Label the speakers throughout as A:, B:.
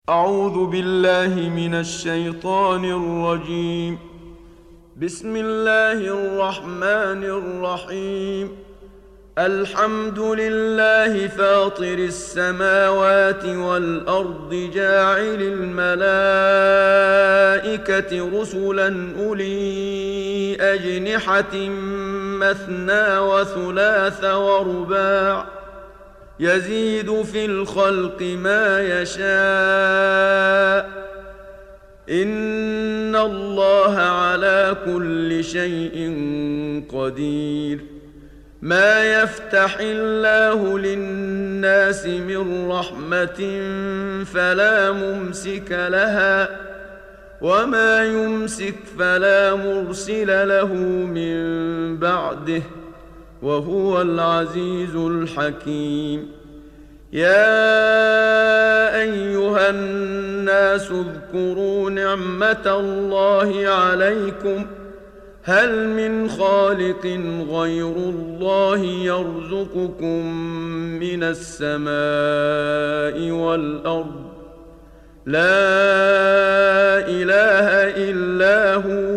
A: أعوذ بالله من الشيطان الرجيم. بسم الله الرحمن الرحيم. الحمد لله فاطر السماوات والأرض جاعل الملائكة رسلا أولي أجنحة مثنى وثلاث ورباع يزيد في الخلق ما يشاء إن الله على كل شيء قدير. ما يفتح الله للناس من رحمة فلا ممسك لها وما يمسك فلا مرسل له من بعده وهو العزيز الحكيم. يا أيها الناس اذكروا نعمة الله عليكم هل من خالق غير الله يرزقكم من السماء والأرض لا إله إلا هو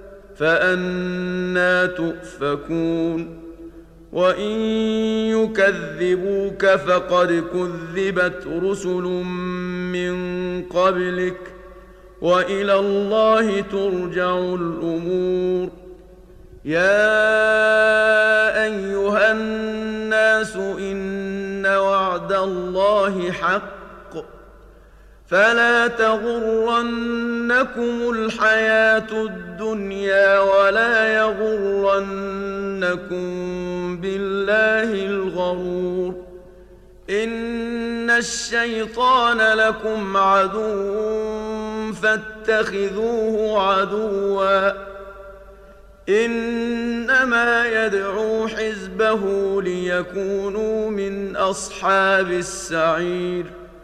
A: فأنى تؤفكون. وإن يكذبوك فقد كذبت رسل من قبلك وإلى الله ترجع الأمور. يا أيها الناس إن وعد الله حق فلا تغرنكم الحياة الدنيا ولا يغرنكم بالله الغرور. إن الشيطان لكم عدو فاتخذوه عدوا إنما يدعو حزبه ليكونوا من أصحاب السعير.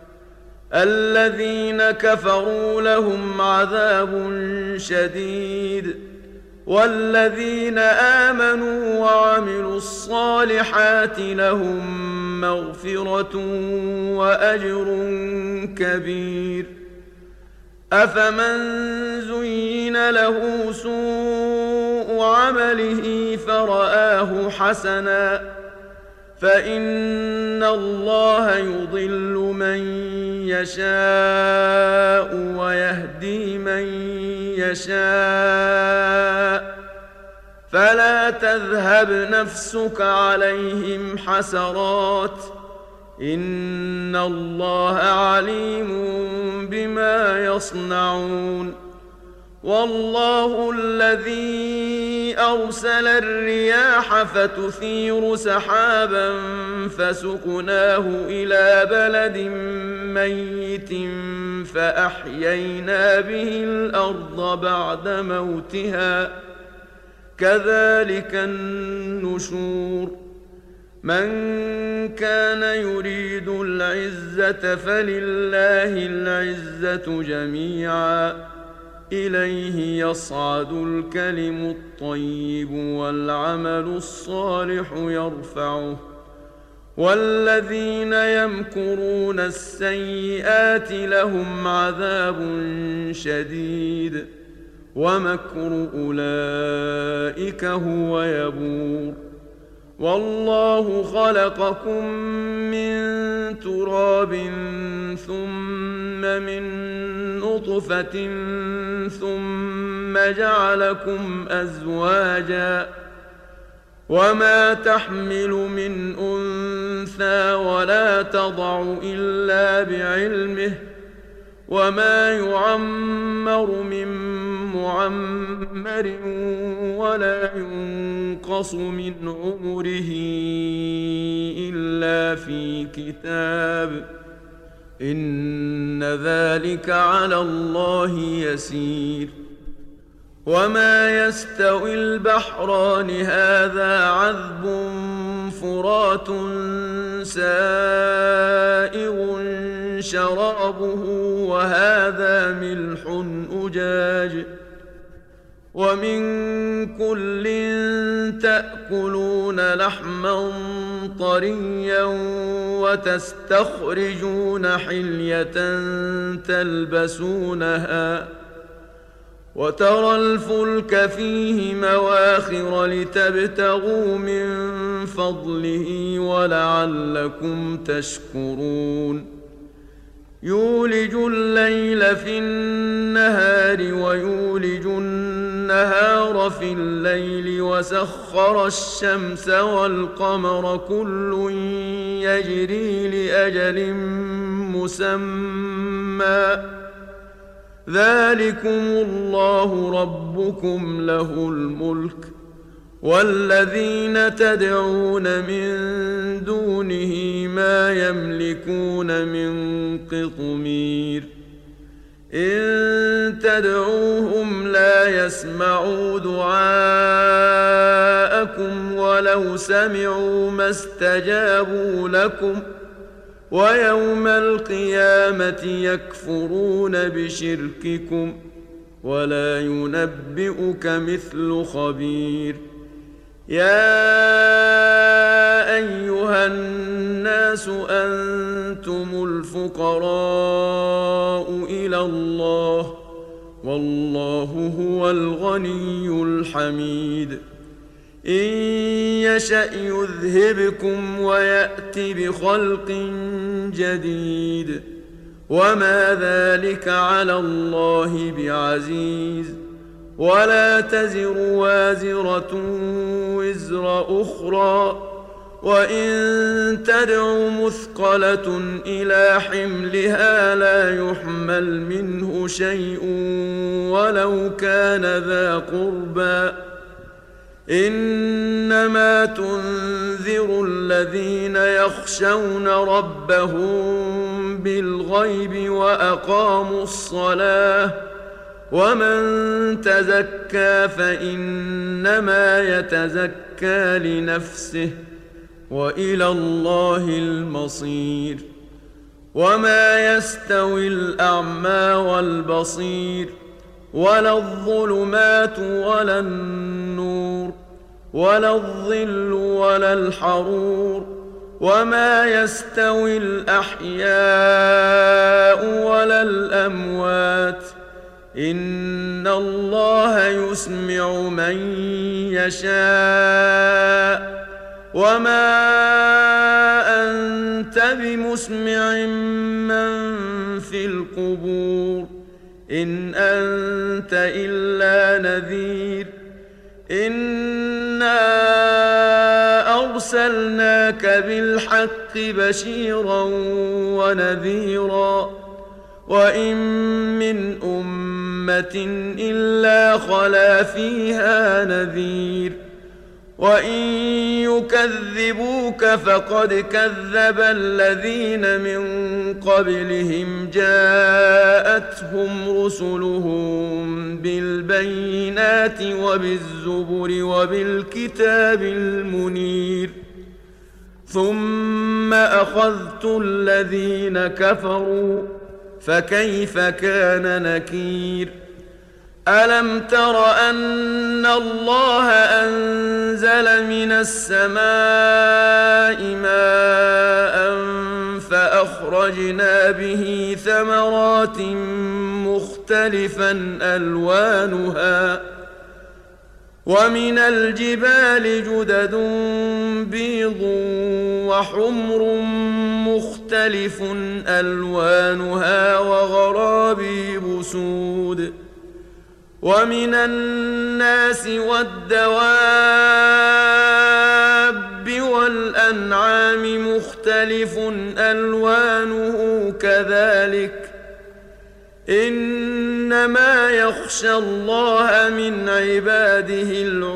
A: الذين كفروا لهم عذاب شديد والذين آمنوا وعملوا الصالحات لهم مغفرة وأجر كبير. أفمن زين له سوء عمله فرآه حسنا فإن الله يضل من يشاء ويهدي من يشاء فلا تذهب نفسك عليهم حسرات إن الله عليم بما يصنعون. والله الذي أرسل الرياح فتثير سحابا فسقناه إلى بلد ميت فأحيينا به الأرض بعد موتها كذلك النشور. من كان يريد العزة فلله العزة جميعا إليه يصعد الكلم الطيب والعمل الصالح يرفعه والذين يمكرون السيئات لهم عذاب شديد ومكر أولئك هو يبور. والله خلقكم من تراب ثم من نطفة ثم جعلكم أزواجا وما تحمل من أنثى ولا تضع إلا بعلمه وما يعمر من معمر ولا ينقص من عمره إلا في كتاب إن ذلك على الله يسير. وما يستوي البحران هذا عذب فرات سائغ شرابه وهذا ملح أجاج ومن كل تأكلون لحما طريا وتستخرجون حلية تلبسونها وترى الفلك فيه مواخر لتبتغوا من فضله ولعلكم تشكرون يولج الليل في النهار ويولج النهار في الليل وسخر الشمس والقمر كل يجري لأجل مسمى ذلكم الله ربكم له الملك والذين تدعون من دونه ما يملكون من قطمير إن تدعوهم لا يسمعوا دعاءكم ولو سمعوا ما استجابوا لكم ويوم القيامة يكفرون بشرككم ولا ينبئك مثل خبير يا أيها الناس أنتم الفقراء إلى الله والله هو الغني الحميد إن يشأ يذهبكم ويأت بخلق جديد وما ذلك على الله بعزيز ولا تزر وازرة وزر أخرى وإن تدع مثقلة إلى حملها لا يحمل منه شيء ولو كان ذا قربى إنما تنذر الذين يخشون ربهم بالغيب وأقاموا الصلاة ومن تزكى فإنما يتزكى لنفسه وإلى الله المصير وما يستوي الأعمى والبصير ولا الظلمات ولا النور ولا الظل ولا الحرور وما يستوي الأحياء ولا الأموات إن الله يسمع من يشاء وما أنت بمسمع من في القبور إن أنت إلا نذير إنا أرسلناك بالحق بشيرا ونذيرا وإن من أمة إلا خلا فيها نذير وإن يكذبوك فقد كذب الذين من قبلهم جاءتهم رسلهم بالبينات وبالزبر وبالكتاب المنير ثم أخذت الذين كفروا فكيف كان نكير ألم تر أن الله أنزل من السماء ماء فأخرجنا به ثمرات مختلفا ألوانها ومن الجبال جدد بيض وحمر مختلف ألوانها وغرابيب سود ومن الناس والدواب والأنعام مختلف ألوانه كذلك إنما يخشى الله من عباده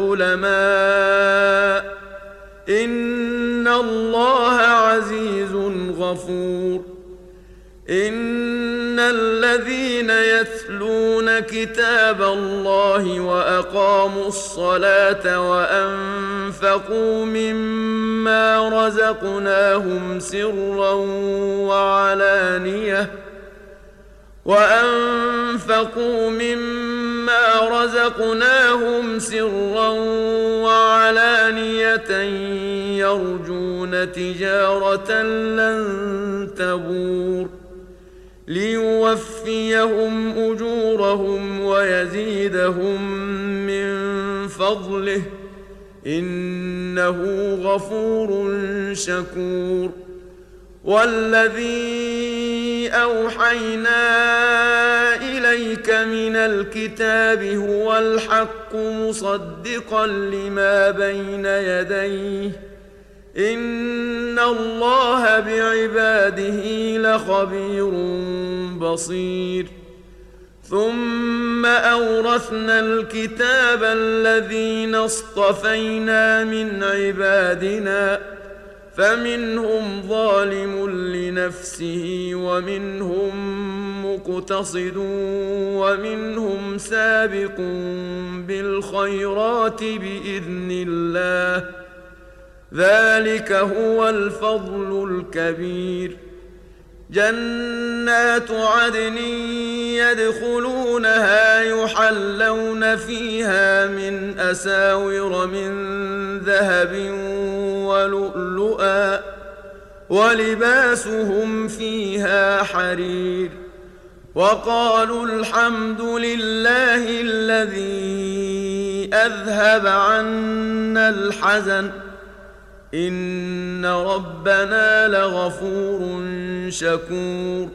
A: العلماء إن الله عزيز غفور إن الذين يتلون كتاب الله وأقاموا الصلاة وأنفقوا مما رزقناهم سرا وعلانية يرجون تجارة لن تبور ليوفيهم أجورهم ويزيدهم من فضله إنه غفور شكور والذي أوحينا إليك من الكتاب هو الحق مصدقا لما بين يديه إن الله بعباده لخبير بصير ثم أورثنا الكتاب الذين اصطفينا من عبادنا فمنهم ظالم لنفسه ومنهم مقتصد ومنهم سابق بالخيرات بإذن الله ذلك هو الفضل الكبير جنات عدن يدخلونها يحلون فيها من أساور من ذهب ولؤلؤا ولباسهم فيها حرير وقالوا الحمد لله الذي أذهب عنا الحزن إن ربنا لغفور شكور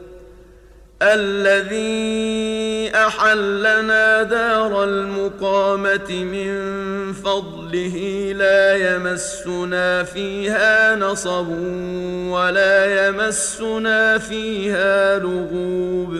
A: الذي أحلنا دار المقامة من فضله لا يمسنا فيها نصب ولا يمسنا فيها لغوب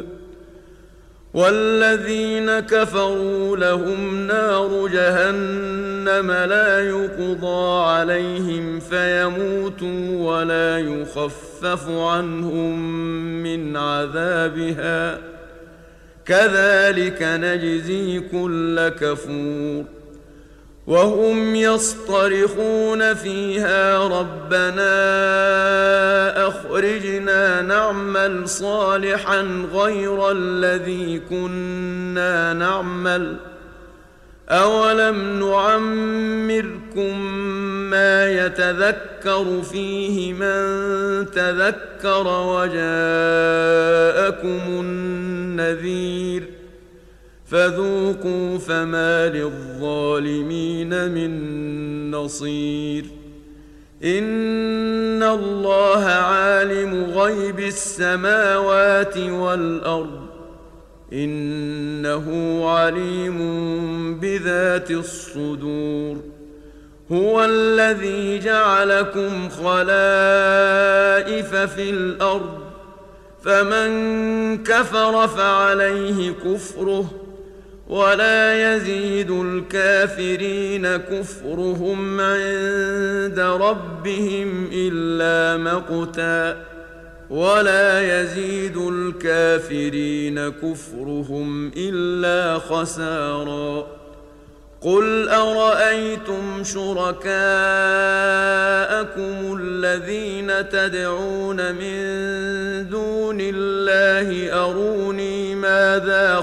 A: والذين كفروا لهم نار جهنم لا يقضى عليهم فيموتوا ولا يخفف عنهم من عذابها كذلك نجزي كل كفور وهم يصطرخون فيها ربنا أخرجنا نعمل صالحا غير الذي كنا نعمل أولم نعمركم ما يتذكر فيه من تذكر وجاءكم النذير فذوقوا فما للظالمين من نصير إن الله عالم غيب السماوات والأرض إنه عليم بذات الصدور هو الذي جعلكم خلائف في الأرض فمن كفر فعليه كفره ولا يزيد الكافرين كفرهم عند ربهم إلا مقتا ولا يزيد الكافرين كفرهم إلا خسارا قل أرأيتم شركاءكم الذين تدعون من دون الله أروني ماذا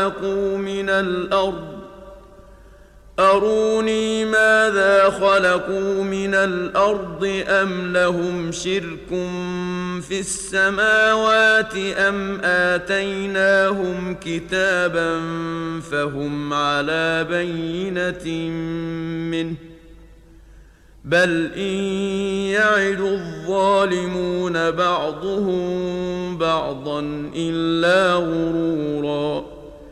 A: خلقوا من الأرض أم لهم شرك في السماوات أم آتيناهم كتابا فهم على بينة منه بل إن يعد الظالمون بعضهم بعضا إلا غرورا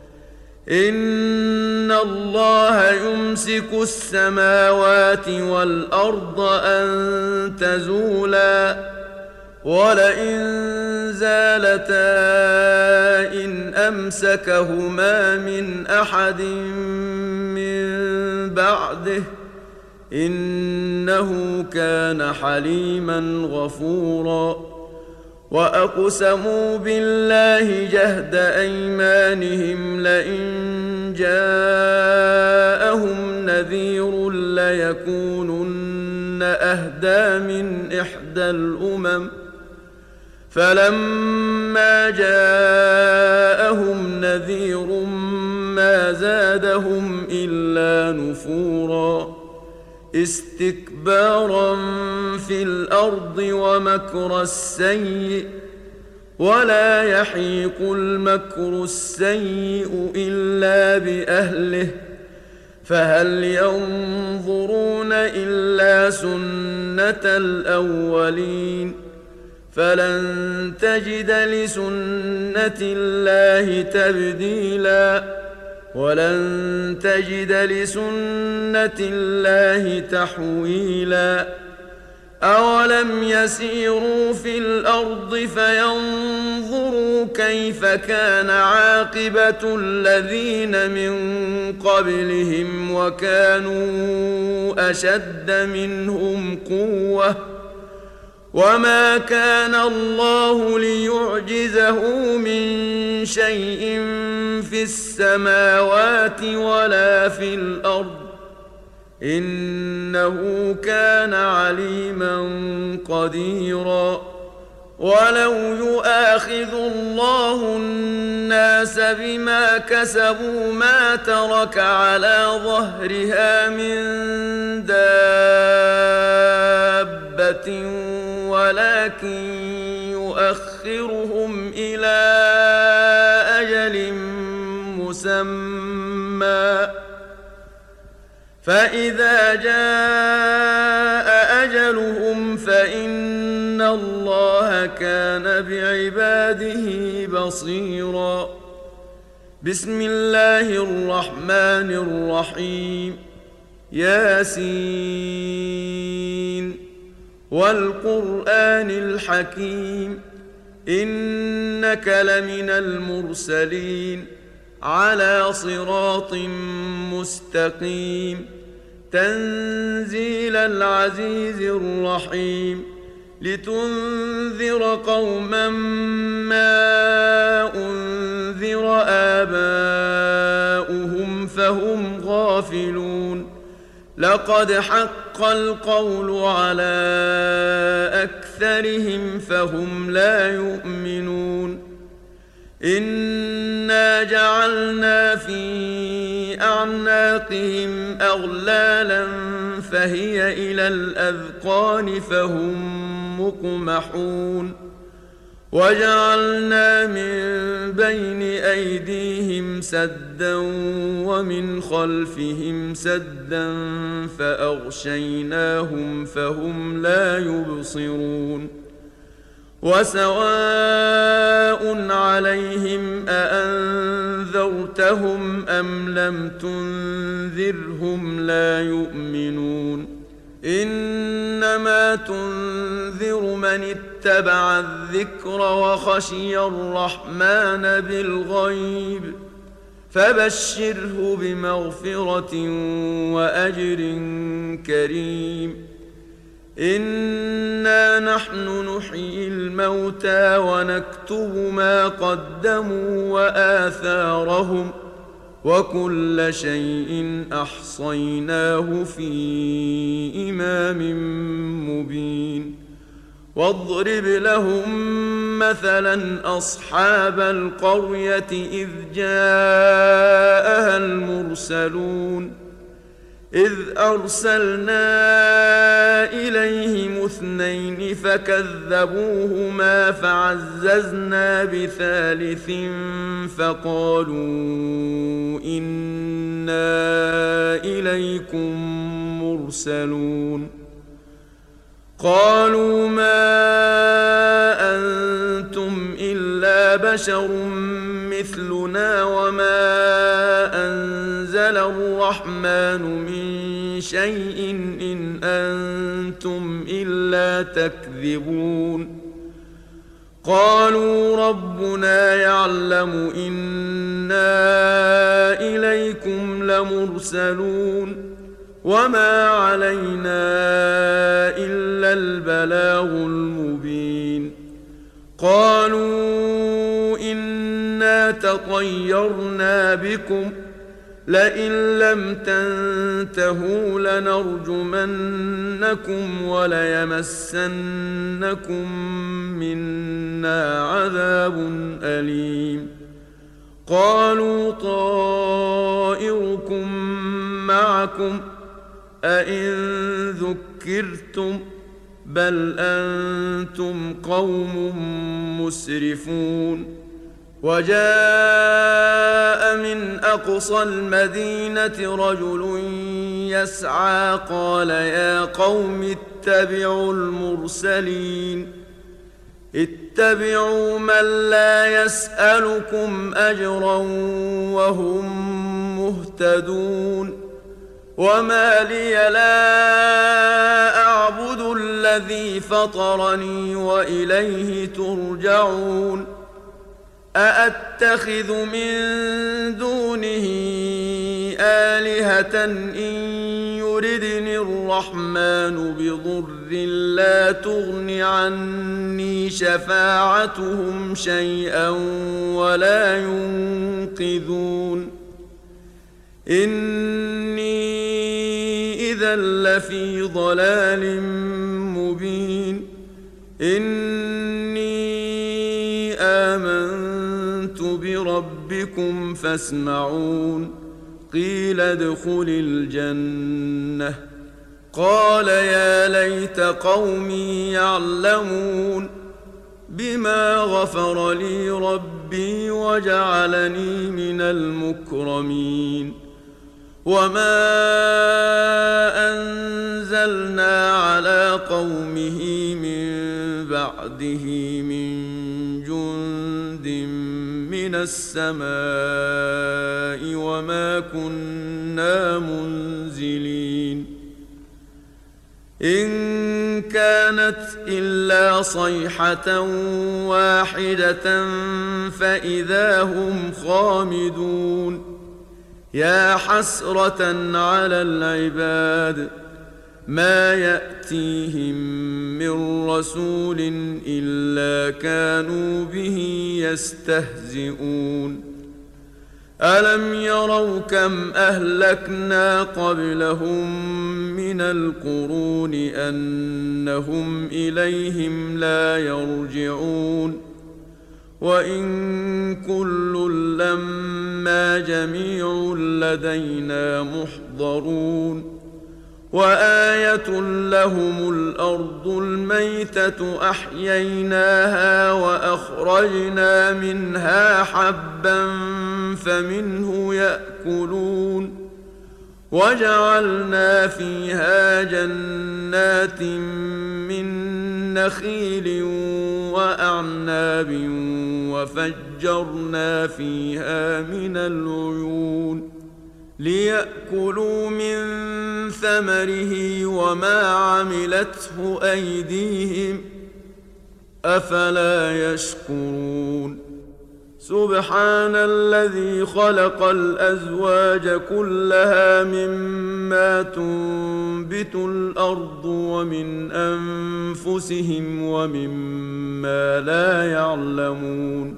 A: إن الله يمسك السماوات والأرض أن تزولا ولئن زالتا إن أمسكهما من أحد من بعده إنه كان حليما غفورا وأقسموا بالله جهد أيمانهم لئن جاءهم نذير ليكونن أهدى من إحدى الأمم فلما جاءهم نذير ما زادهم إلا نفورا استكبارا في الأرض ومكر السيء ولا يحيق المكر السيء إلا بأهله فهل ينظرون إلا سنة الأولين فلن تجد لسنة الله تبديلا ولن تجد لسنة الله تحويلا أولم يسيروا في الأرض فينظروا كيف كان عاقبة الذين من قبلهم وكانوا أشد منهم قوة وما كان الله ليعجزه من شيء في السماوات ولا في الأرض إنه كان عليما قديرا ولو يؤاخذ الله الناس بما كسبوا ما ترك على ظهرها من دابة ولكن يؤخرهم إلى أجل مسمى فإذا جاء أجلهم فإن الله كان بعباده بصيرا بسم الله الرحمن الرحيم ياسين والقرآن الحكيم إنك لمن المرسلين على صراط مستقيم تنزيل العزيز الرحيم لتنذر قوما ما أنذر آباؤهم فهم غافلون لقد حق القول على أكثرهم فهم لا يؤمنون إنا جعلنا في أعناقهم أغلالا فهي إلى الأذقان فهم مقمحون وجعلنا من بين أيديهم سدا ومن خلفهم سدا فأغشيناهم فهم لا يبصرون وسواء عليهم أأنذرتهم أم لم تنذرهم لا يؤمنون إنما تنذر من اتبع الذكر وخشي الرحمن بالغيب فبشره بمغفرة وأجر كريم إنا نحن نحيي الموتى ونكتب ما قدموا وآثارهم وكل شيء أحصيناه في إمام مبين واضرب لهم مثلا أصحاب القرية إذ جاءها المرسلون إذ أرسلنا إليهم اثنين فكذبوهما فعززنا بثالث فقالوا إنا إليكم مرسلون قالوا ما أنتم إلا بشر مثلنا وما أنزل الرحمن من شيء إن أنتم إلا تكذبون قالوا ربنا يعلم إنا إليكم لمرسلون وما علينا إلا البلاغ المبين قالوا إنا تطيرنا بكم لئن لم تنتهوا لنرجمنكم وليمسنكم منا عذاب أليم قالوا طائركم معكم أئن ذكرتم بل أنتم قوم مسرفون وجاء من أقصى المدينة رجل يسعى قال يا قوم اتبعوا المرسلين اتبعوا من لا يسألكم أجرا وهم مهتدون وما لي لا أعبد الذي فطرني وإليه ترجعون أأتخذ من دونه آلهة إن يردني الرحمن بضر لا تغن عني شفاعتهم شيئا ولا ينقذون إني إذا لفي ضلال مبين إني آمنت بربكم فاسمعون قيل ادخل الجنة قال يا ليت قومي يعلمون بما غفر لي ربي وجعلني من المكرمين وما أنزلنا على قومه من بعده من جند من السماء وما كنا منزلين إن كانت إلا صيحة واحدة فإذا هم خامدون يا حسرة على العباد ما يأتيهم من رسول إلا كانوا به يستهزئون ألم يروا كم أهلكنا قبلهم من القرون أنهم إليهم لا يرجعون وإن كل لما جميع لدينا محضرون وآية لهم الأرض الميتة أحييناها وأخرجنا منها حبا فمنه يأكلون وجعلنا فيها جنات من نخيل وأعناب وفجرنا فيها من العيون ليأكلوا من ثمره وما عملته أيديهم أفلا يشكرون سبحان الذي خلق الأزواج كلها مما تنبت الأرض ومن أنفسهم ومما لا يعلمون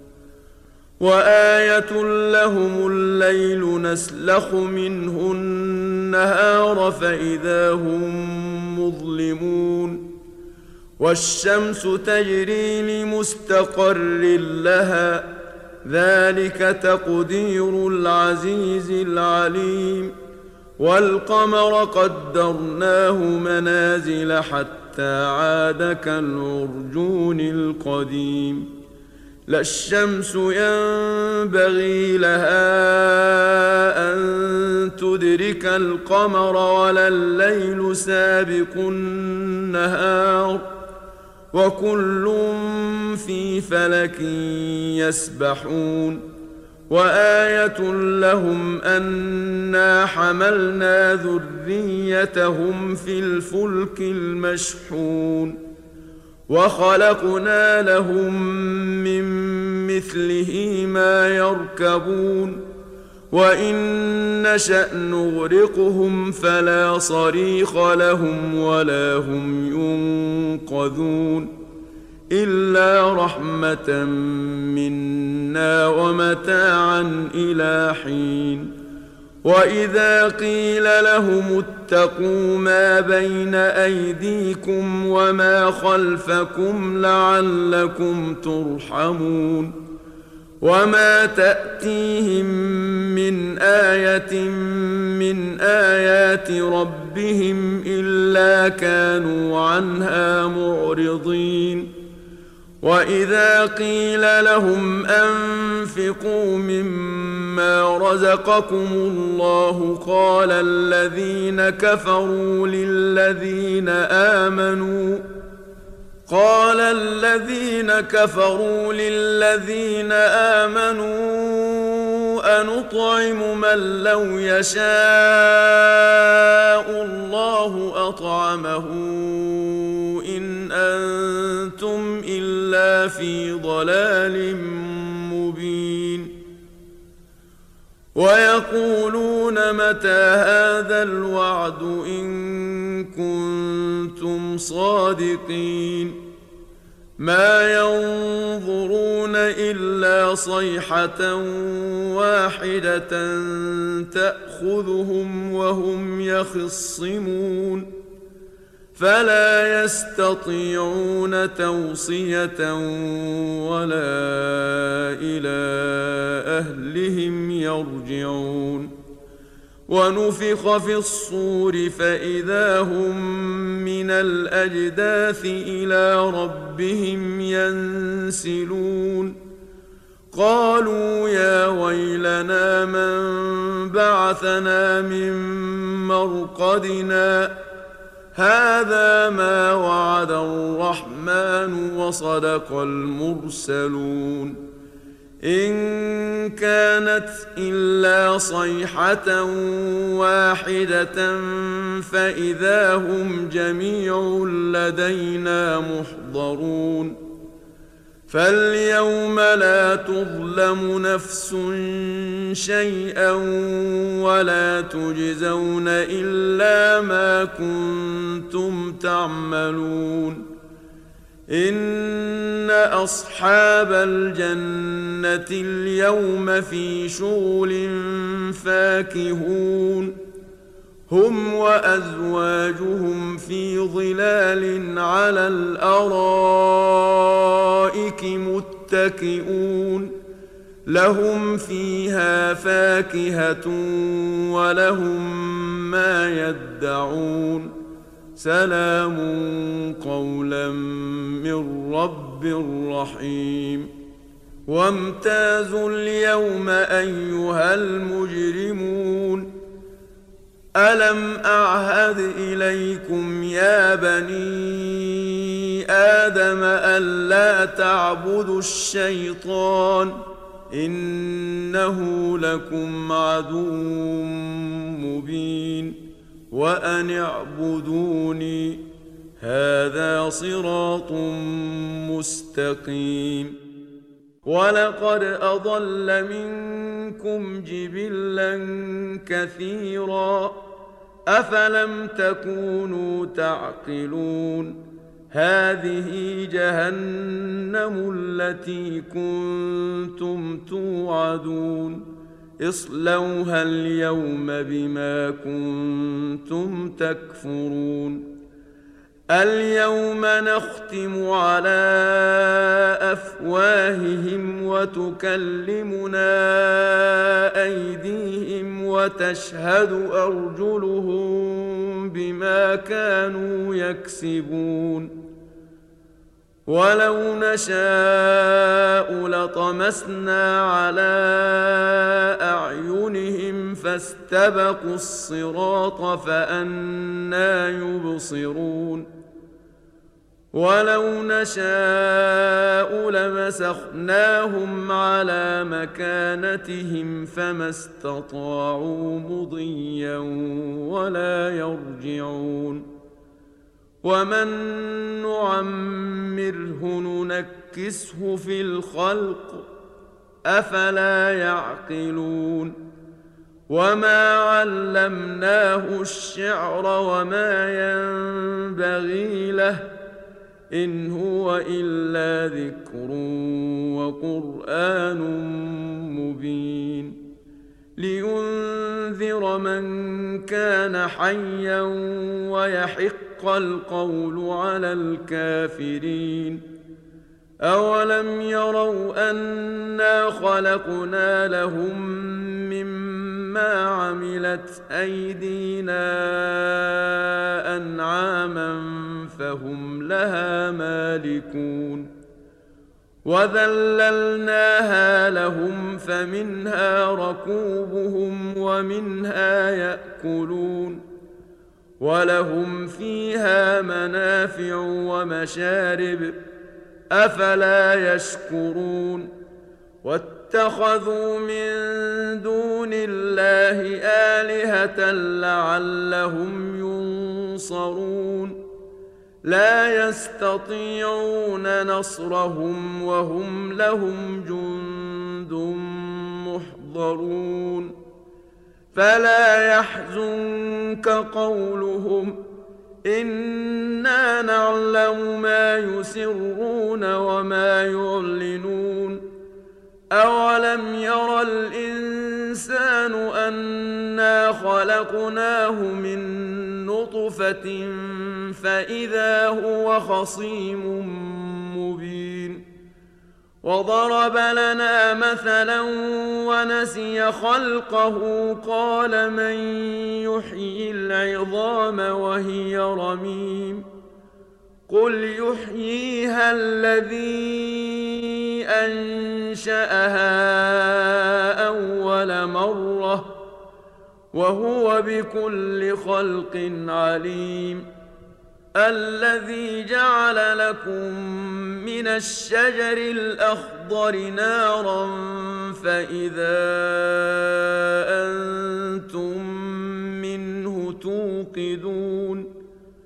A: وآية لهم الليل نسلخ منه النهار فإذا هم مظلمون والشمس تجري لمستقر لها ذلك تقدير العزيز العليم والقمر قدرناه منازل حتى عاد كالعرجون القديم لا الشمس ينبغي لها أن تدرك القمر ولا الليل سابق النهار وكل في فلك يسبحون وآية لهم أنا حملنا ذريتهم في الفلك المشحون وخلقنا لهم من مثله ما يركبون وإن نشأ نغرقهم فلا صريخ لهم ولا هم ينقذون إلا رحمة منا ومتاعا إلى حين وإذا قيل لهم اتقوا ما بين أيديكم وما خلفكم لعلكم ترحمون وما تأتيهم من آية من آيات ربهم ربهم إلا كانوا عنها معرضين وإذا قيل لهم أنفقوا مما رزقكم الله قال الذين كفروا للذين آمنوا أنطعم من لو يشاء الله أطعمه إن أنتم إلا في ضلال مبين ويقولون متى هذا الوعد إن كنتم صادقين ما ينظرون إلا صيحة واحدة تأخذهم وهم يخصمون فلا يستطيعون توصية ولا إلى أهلهم يرجعون ونفخ في الصور فإذا هم من الأجداث إلى ربهم ينسلون قالوا يا ويلنا من بعثنا من مرقدنا هذا ما وعد الرحمن وصدق المرسلون إن كانت إلا صيحة واحدة فإذا هم جميع لدينا محضرون فاليوم لا تظلم نفس شيئا ولا تجزون إلا ما كنتم تعملون إن أصحاب الجنة اليوم في شغل فاكهون هم وأزواجهم في ظلال على الأرائك متكئون لهم فيها فاكهة ولهم ما يدعون سلام قولا من رب رحيم وامتازوا اليوم أيها المجرمون ألم أعهد إليكم يا بني آدم ألا تعبدوا الشيطان إنه لكم عدو مبين وأن اعبدوني هذا صراط مستقيم ولقد أضل منكم جبلا كثيرا أفلم تكونوا تعقلون هذه جهنم التي كنتم توعدون اصلوها اليوم بما كنتم تكفرون اليوم نختم على أفواههم وتكلمنا أيديهم وتشهد أرجلهم بما كانوا يكسبون ولو نشاء لطمسنا على أعينهم فاستبقوا الصراط فأنى يبصرون ولو نشاء لمسخناهم على مكانتهم فما استطاعوا مضيا ولا يرجعون ومن نعمره ننكسه في الخلق أفلا يعقلون وما علمناه الشعر وما ينبغي له إن هو إلا ذكر وقرآن مبين لينذر من كان حيا ويحق القول على الكافرين أولم يروا أنا خلقنا لهم مما عملت أيدينا أنعاما فهم لها مالكون وذللناها لهم فمنها ركوبهم ومنها يأكلون ولهم فيها منافع ومشارب أفلا يشكرون واتخذوا من دون الله آلهة لعلهم ينصرون لا يستطيعون نصرهم وهم لهم جند محضرون فلا يحزنك قولهم إنا نعلم ما يسرون وما يعلنون أولم ير الإنسان أنا خلقناه من نطفة فإذا هو خصيم مبين وضرب لنا مثلا ونسي خلقه قال من يحيي العظام وهي رميم قل يحييها الذي أنشأها أول مرة وهو بكل خلق عليم الذي جعل لكم من الشجر الأخضر نارا فإذا أنتم منه توقدون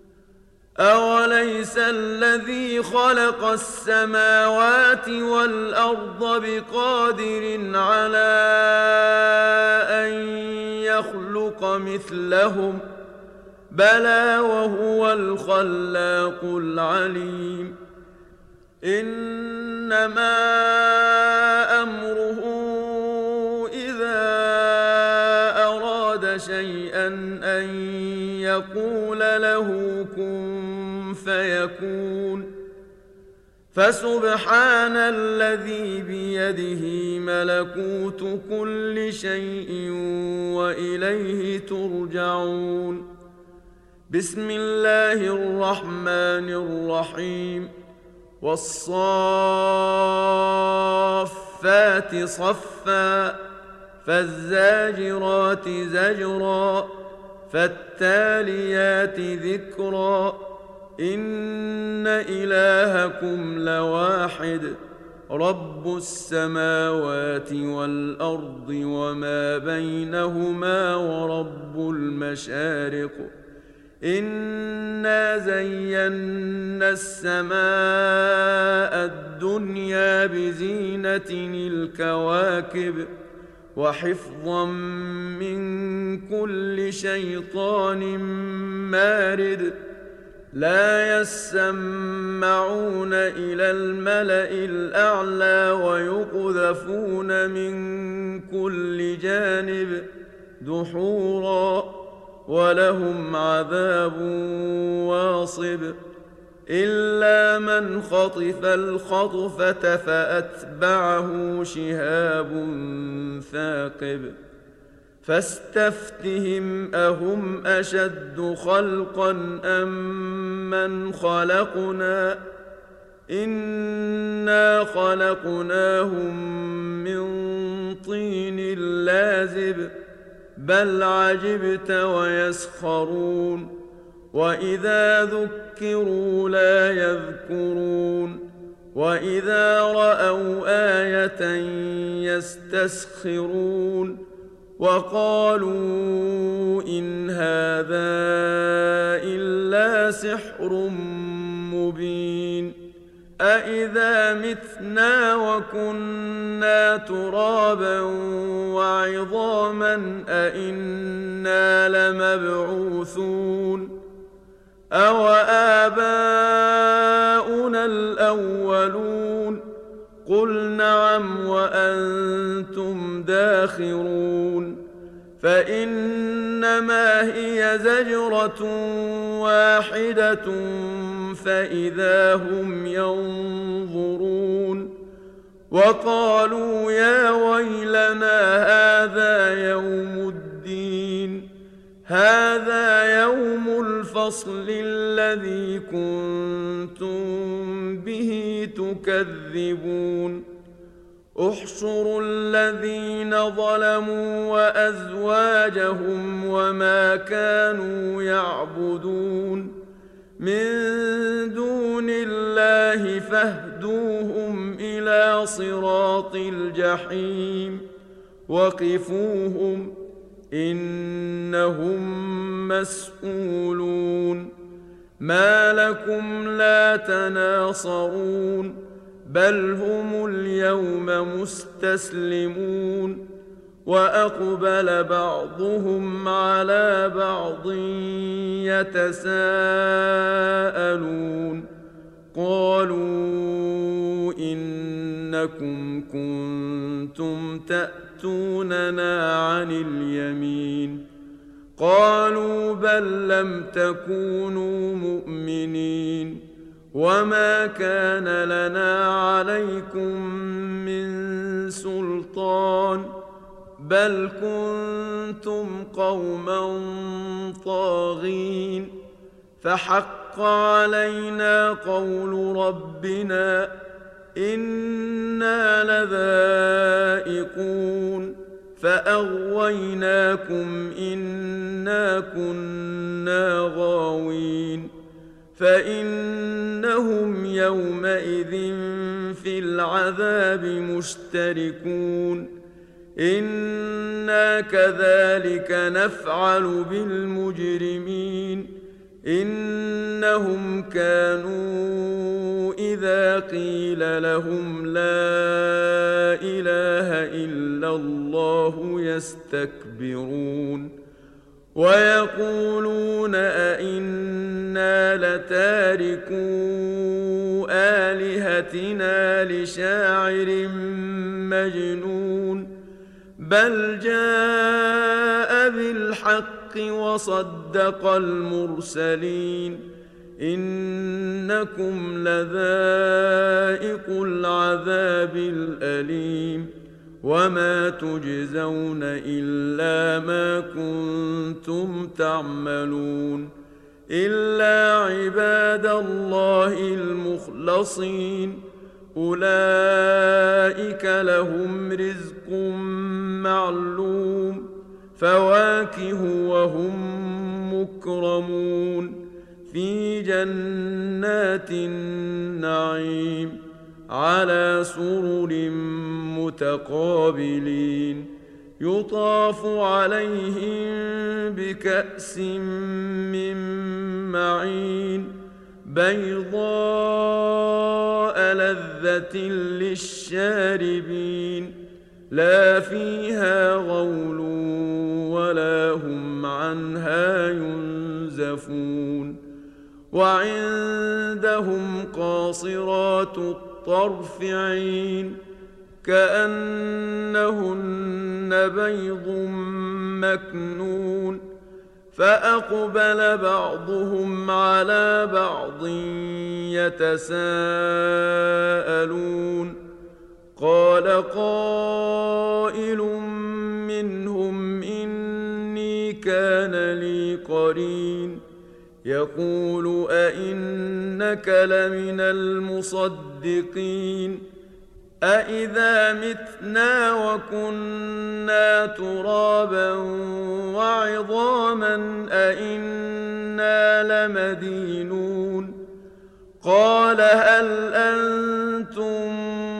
A: أوليس الذي خلق السماوات والأرض بقادر على أن يخلق مثلهم بلى وهو الخلاق العليم إنما أمره إذا أراد شيئا أن يقول له كن فيكون فسبحان الذي بيده ملكوت كل شيء وإليه ترجعون بسم الله الرحمن الرحيم والصافات صفا فالزاجرات زجرا فالتاليات ذكرا إن إلهكم لواحد رب السماوات والأرض وما بينهما ورب المشارق إنا زينا السماء الدنيا بزينة الكواكب وحفظا من كل شيطان مارد لا يسمعون إلى الملأ الأعلى ويقذفون من كل جانب دحورا ولهم عذاب واصب إلا من خطف الخطفة فأتبعه شهاب ثاقب فاستفتهم أهم أشد خلقا أم من خلقنا إنا خلقناهم من طين لازب بل عجبت ويسخرون وإذا ذكروا لا يذكرون وإذا رأوا آية يستسخرون وقالوا إن هذا إلا سحر مبين أإذا متنا وكنا ترابا وعظاما أإنا لمبعوثون أو آباؤنا الأولون قل نعم وأنتم داخرون فإنما هي زجرة واحدة فإذا هم ينظرون وقالوا يا ويلنا هذا يوم الدين هذا يوم الفصل الذي كنتم به تكذبون احشروا الذين ظلموا وأزواجهم وما كانوا يعبدون من دون الله فاهدوهم إلى صراط الجحيم وقفوهم إنهم مسؤولون ما لكم لا تناصرون بل هم اليوم مستسلمون وأقبل بعضهم على بعض يتساءلون قالوا إنكم كنتم تأتوننا عن اليمين قالوا بل لم تكونوا مؤمنين وما كان لنا عليكم من سلطان بل كنتم قوما طاغين فحق علينا قول ربنا إنا لذائقون فأغويناكم إنا كنا غاوين فإنهم يومئذ في العذاب مشتركون إنا كذلك نفعل بالمجرمين إنهم كانوا إذا قيل لهم لا إله إلا الله يستكبرون ويقولون أئنا لتاركو آلهتنا لشاعر مجنون بل جاء بالحق وصدق المرسلين إنكم لذائق العذاب الأليم وما تجزون إلا ما كنتم تعملون إلا عباد الله المخلصين أولئك لهم رزق معلوم فواكه وهم مكرمون في جنات النعيم على سرر متقابلين يطاف عليهم بكأس من معين بيضاء لذة للشاربين لا فيها غول ولا هم عنها ينزفون وعندهم قاصرات الطرف عين كأنهن بيض مكنون فأقبل بعضهم على بعض يتساءلون قال قائل منهم إني كان لي قرين يقول أئنك لمن المصدقين أإذا متنا وكنا ترابا وعظاما أإنا لمدينون قال هل أنتم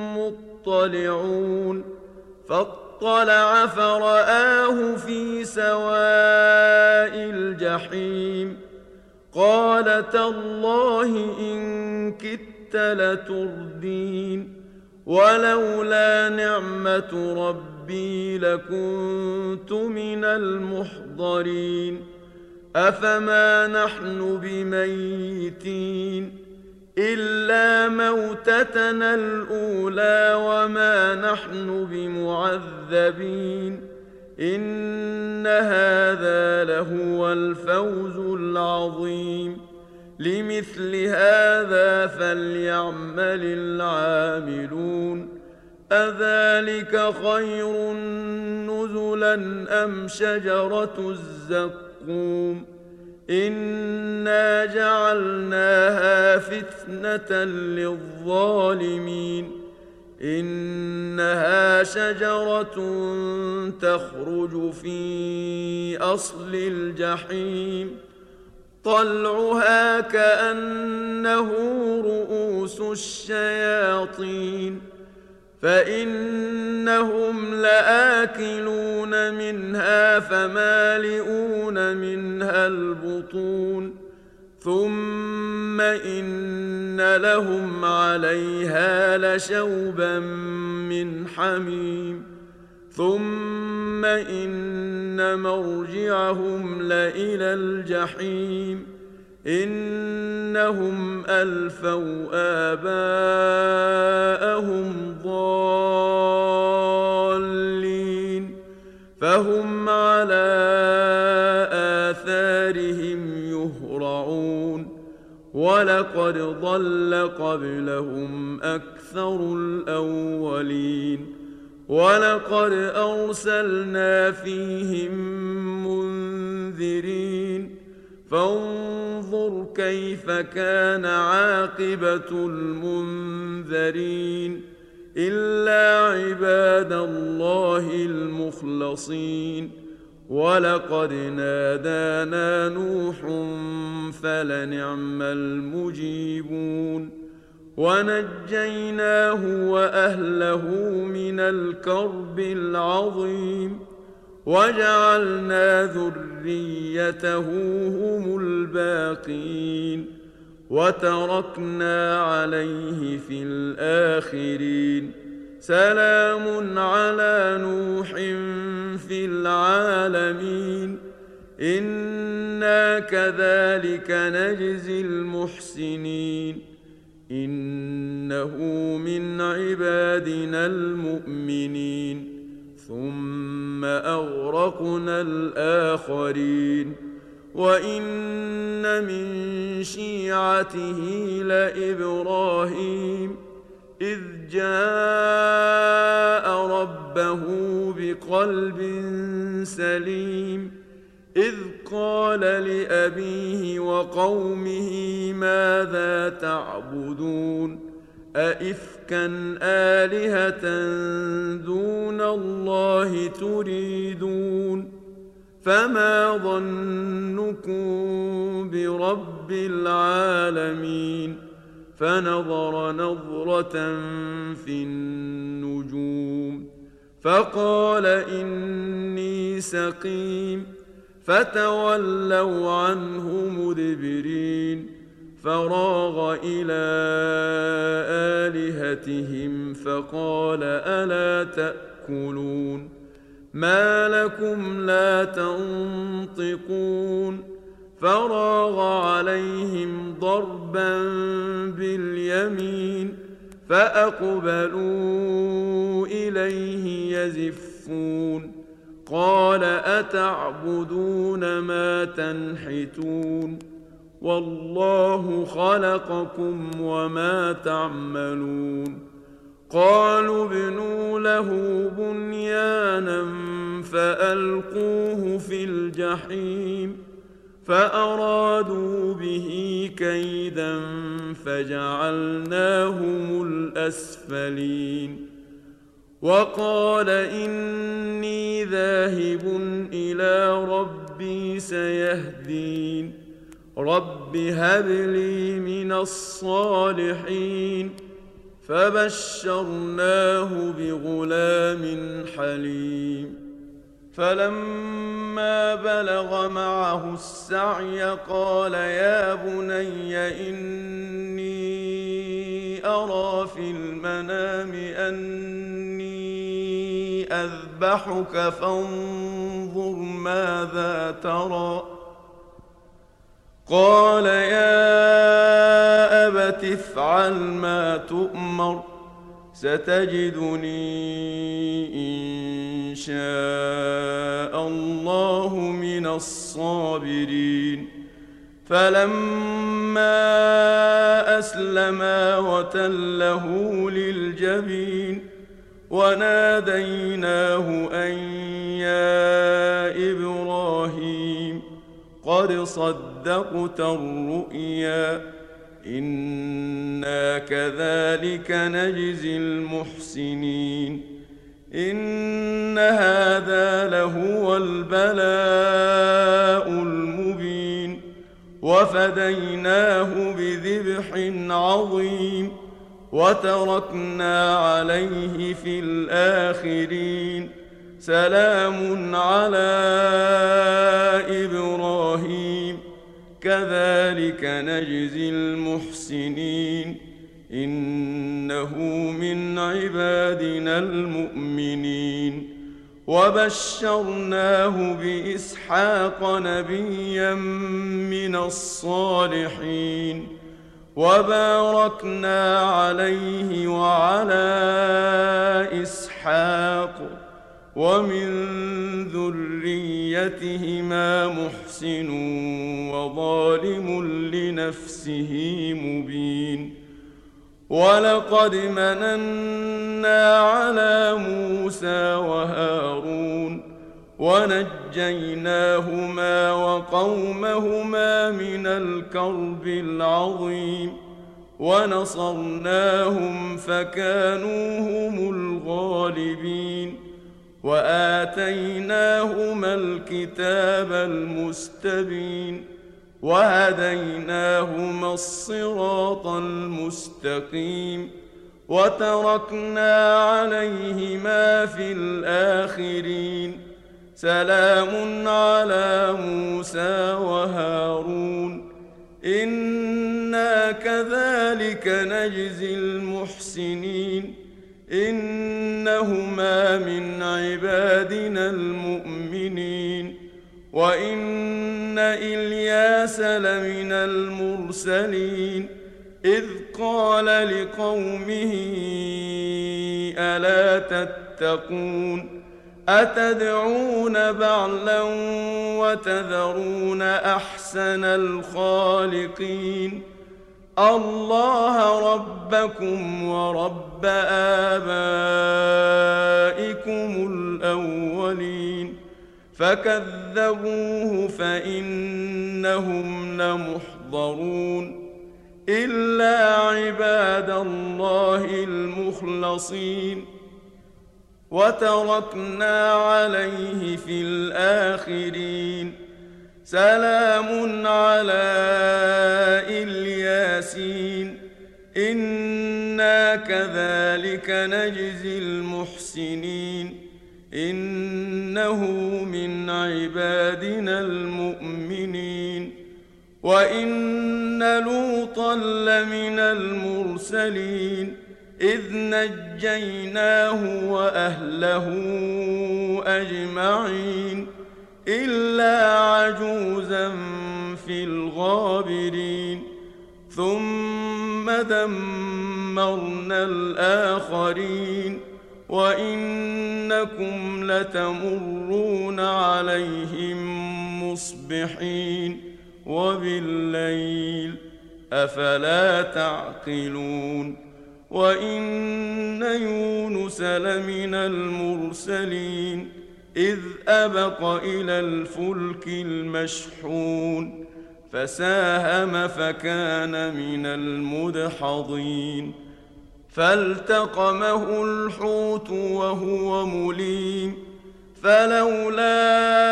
A: مطلعون فاطلع فرآه في سواء الجحيم قال تالله إن كدت لتردين ولولا نعمة ربي لكنت من المحضرين أفما نحن بميتين إلا موتتنا الأولى وما نحن بمعذبين إن هذا لهو الفوز العظيم لمثل هذا فليعمل العاملون أذلك خير نزلا أم شجرة الزقوم إنا جعلناها فتنة للظالمين إنها شجرة تخرج في أصل الجحيم طلعها كأنه رؤوس الشياطين فإنهم لآكلون منها فمالئون منها البطون ثم إن لهم عليها لشوبا من حميم ثم إن مرجعهم لإلى الجحيم إنهم ألفوا آباءهم ضالين فهم على آثارهم يهرعون ولقد ضل قبلهم أكثر الأولين ولقد أرسلنا فيهم منذرين فانظر كيف كان عاقبة المنذرين إلا عباد الله المخلصين ولقد نادانا نوح فلنعم المجيبون ونجيناه وأهله من الكرب العظيم وجعلنا ذريته هم الباقين وتركنا عليه في الآخرين سلام على نوح في العالمين إنا كذلك نجزي المحسنين إنه من عبادنا المؤمنين ثم أغرقنا الآخرين وإن من شيعته لإبراهيم إذ جاء ربه بقلب سليم إذ قال لأبيه وقومه ماذا تعبدون أئفكا آلهة دون الله تريدون فما ظنكم برب العالمين فنظر نظرة في النجوم فقال إني سقيم فتولوا عنه مدبرين فراغ إلى آلهتهم فقال ألا تأكلون ما لكم لا تنطقون فراغ عليهم ضربا باليمين فأقبلوا إليه يزفون قال أتعبدون ما تنحتون والله خلقكم وما تعملون قالوا ابنوا له بنيانا فألقوه في الجحيم فأرادوا به كيدا فجعلناهم الأسفلين وقال إني ذاهب إلى ربي سيهدين رب هب لي من الصالحين فبشرناه بغلام حليم فلما بلغ معه السعي قال يا بني إني أرى في المنام أني أذبحك فانظر ماذا ترى قال يا أبت افعل ما تؤمر ستجدني إن شاء شاء الله من الصابرين فلما أسلما وتله للجبين وناديناه أن يا إبراهيم قد صدقت الرؤيا إنا كذلك نجزي المحسنين إن هذا لهو البلاء المبين وفديناه بذبح عظيم وتركنا عليه في الآخرين سلام على إبراهيم كذلك نجزي المحسنين إنه من عبادنا المؤمنين وبشرناه بإسحاق نبيا من الصالحين وباركنا عليه وعلى إسحاق ومن ذريتهما محسن وظالم لنفسه مبين ولقد مننا على موسى وهارون ونجيناهما وقومهما من الكرب العظيم ونصرناهم فكانوا هم الغالبين وآتيناهما الكتاب المستبين وهديناهما الصراط المستقيم وتركنا عليهما في الآخرين سلام على موسى وهارون إنا كذلك نجزي المحسنين إنهما من عبادنا المؤمنين وإن إلياس لمن المرسلين إذ قال لقومه ألا تتقون أتدعون بعلا وتذرون أحسن الخالقين الله ربكم ورب آبائكم الأولين فكذبوه فإنهم لمحضرون إلا عباد الله المخلصين وتركنا عليه في الآخرين سلام على الياسين إنا كذلك نجزي المحسنين إنه من عبادنا المؤمنين وإن لوطا لمن المرسلين إذ نجيناه وأهله أجمعين إلا عجوزا في الغابرين ثم دمرنا الآخرين وإنكم لتمرون عليهم مصبحين وبالليل أفلا تعقلون وإن يونس لمن المرسلين إذ أبق إلى الفلك المشحون فساهم فكان من المدحضين فالتقمه الحوت وهو مليم فلولا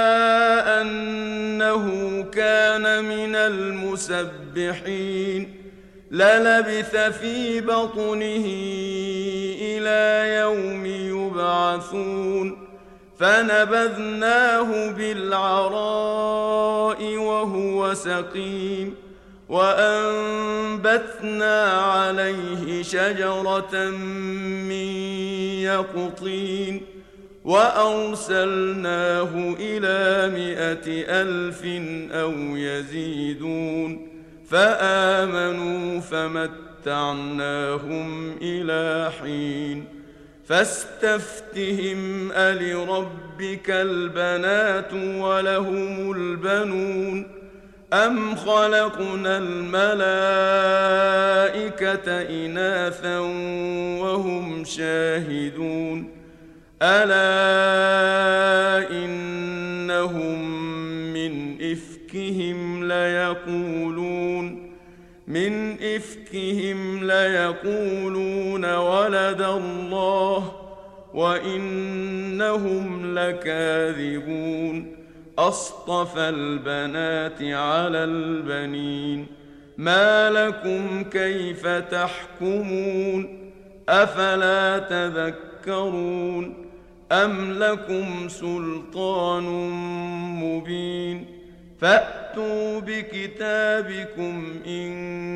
A: أنه كان من المسبحين للبث في بطنه إلى يوم يبعثون فنبذناه بالعراء وهو سقيم وأنبتنا عليه شجرة من يقطين وأرسلناه إلى 100,000 أو يزيدون فآمنوا فمتعناهم إلى حين فاستفتهم ألربك البنات ولهم البنون أم خلقنا الملائكة إناثا وهم شاهدون ألا إنهم من إفكهم ليقولون ولد الله وإنهم لكاذبون أصطفى البنات على البنين ما لكم كيف تحكمون أفلا تذكرون أم لكم سلطان مبين فأتوا بكتابكم إن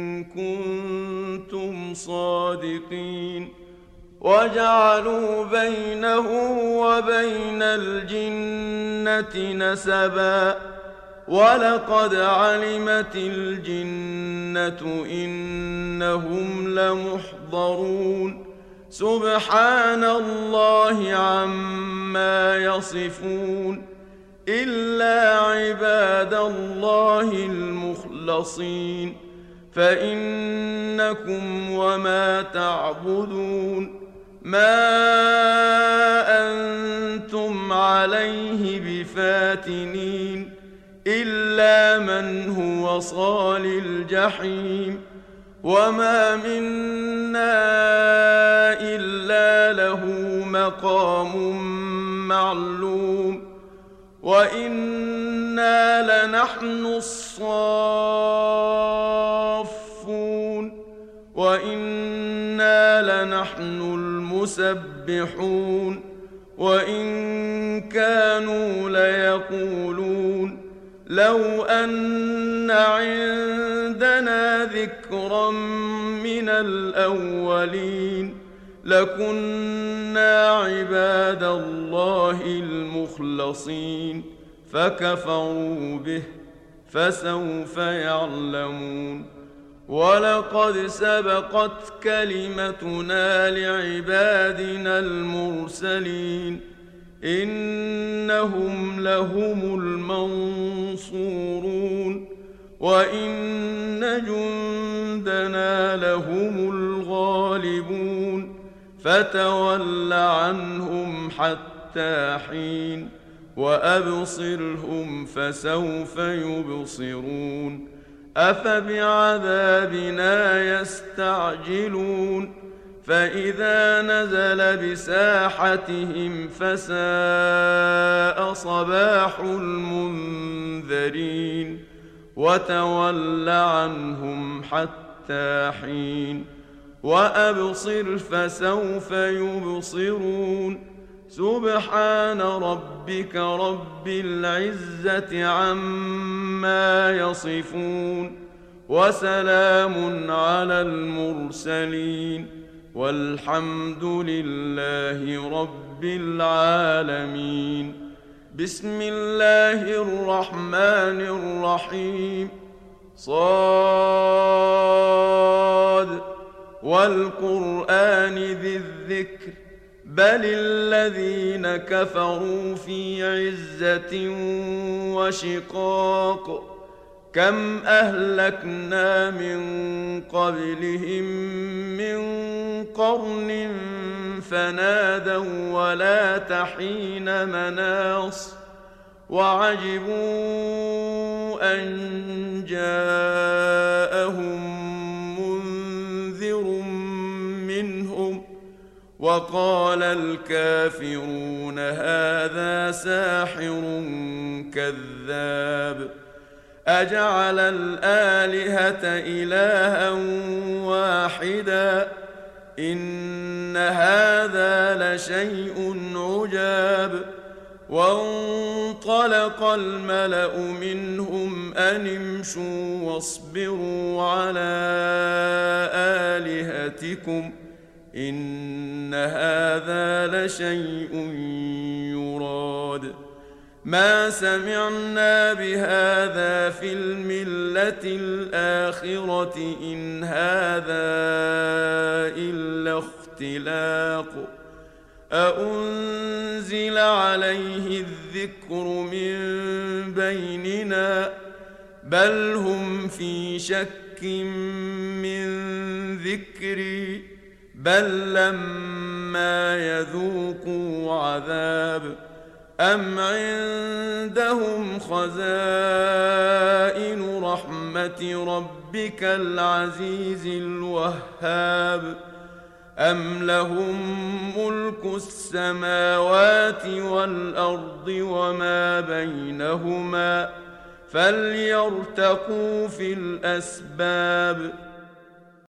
A: كنتم صادقين وجعلوا بينه وبين الجنة نسبا ولقد علمت الجنة إنهم لمحضرون سبحان الله عما يصفون إلا عباد الله المخلصين فإنكم وما تعبدون ما أنتم عليه بفاتنين إلا من هو صال الجحيم وما منا إلا له مقام معلوم وإنا لنحن الصافون وإنا لنحن المسبحون وإن كانوا ليقولون لو أن عندنا ذكرا من الأولين لكنا عباد الله المخلصين فكفروا به فسوف يعلمون ولقد سبقت كلمتنا لعبادنا المرسلين إنهم لهم المنصورون وإن جندنا لهم الغالبون فتول عنهم حتى حين وأبصرهم فسوف يبصرون أفبعذابنا يستعجلون فإذا نزل بساحتهم فساء صباح المنذرين وتول عنهم حتى حين وأبصر فسوف يبصرون سبحان ربك رب العزة عما يصفون وسلام على المرسلين والحمد لله رب العالمين بسم الله الرحمن الرحيم صاد والقرآن ذي الذكر بل الذين كفروا في عزة وشقاق كم أهلكنا من قبلهم من قرن فنادوا ولا تحين مناص وعجبوا أن جاءهم منذر منهم وقال الكافرون هذا ساحر كذاب أجعل الآلهة إلها واحدا إن هذا لشيء عجاب وانطلق الملأ منهم أن امشوا واصبروا على آلهتكم إن هذا لشيء يراد ما سمعنا بهذا في الملة الآخرة إن هذا إلا اختلاق أأنزل عليه الذكر من بيننا بل هم في شك من ذكري بل لما يذوقوا عذاب أم عندهم خزائن رحمة ربك العزيز الوهاب أم لهم ملك السماوات والأرض وما بينهما فليرتقوا في الأسباب